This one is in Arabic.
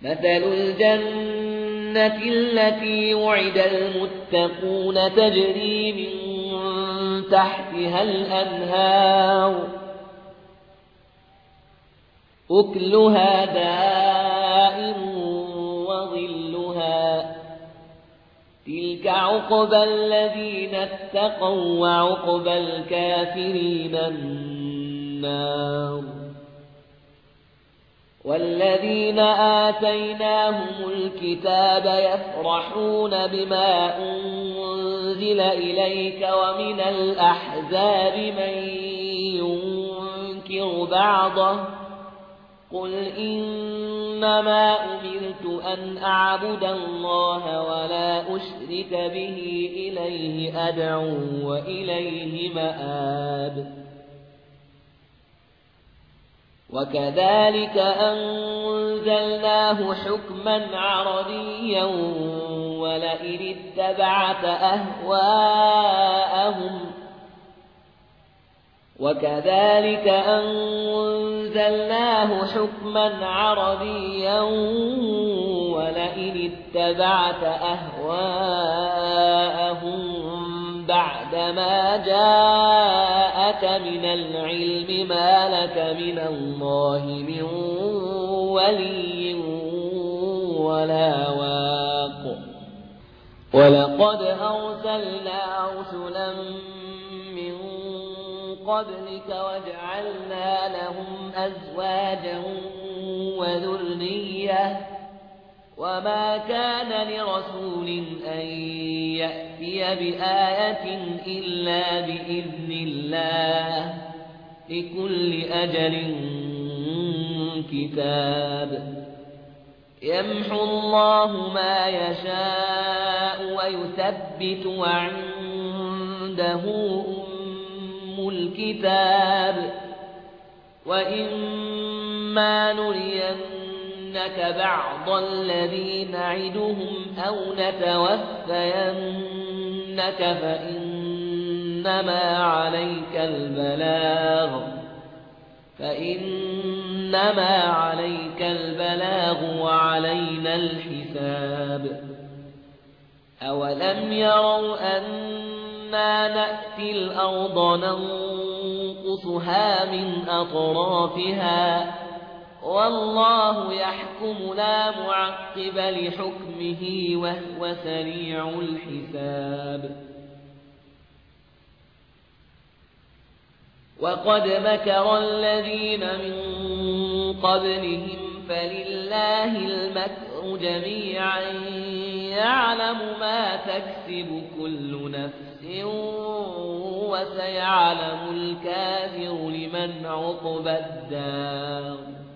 مثل الجنة التي وعد المتقون تجري من تحتها الأنهار أكلها دائم وظلها تلك عقبى الذين اتقوا وعقبى الكافرين النار والذين آتيناهم الكتاب يفرحون بما أنزل إليك ومن الأحزاب من ينكر بعضه قل إنما أمرت أن أعبد الله ولا أشرك به إليه أدعو وإليه مآب وكذلك أنزلناه حكما عربيا ولئن اتبعت أهواءهم بعدما جاءك من العلم ما لك من الله من ولي ولا واق ولقد أرسلنا رسلا من قبلك وجعلنا لهم أزواجا وذرية وما كان لرسول أن يأتي بآية إلا بإذن الله لكل أجل كتاب يمحو الله ما يشاء ويثبت وعنده أم الكتاب وإما نرينك بعض الذي نعدهم أو نتوفينك فإنما عليك البلاغ وعلينا الحساب أولم يروا أنا نأتي الأرض ننقصها من أطرافها والله يحكم لا معقب لحكمه وهو سريع الحساب وقد مكر الذين من قبلهم فلله المكر جميعا يعلم ما تكسب كل نفس وسيعلم الكافر لمن عقبى الدار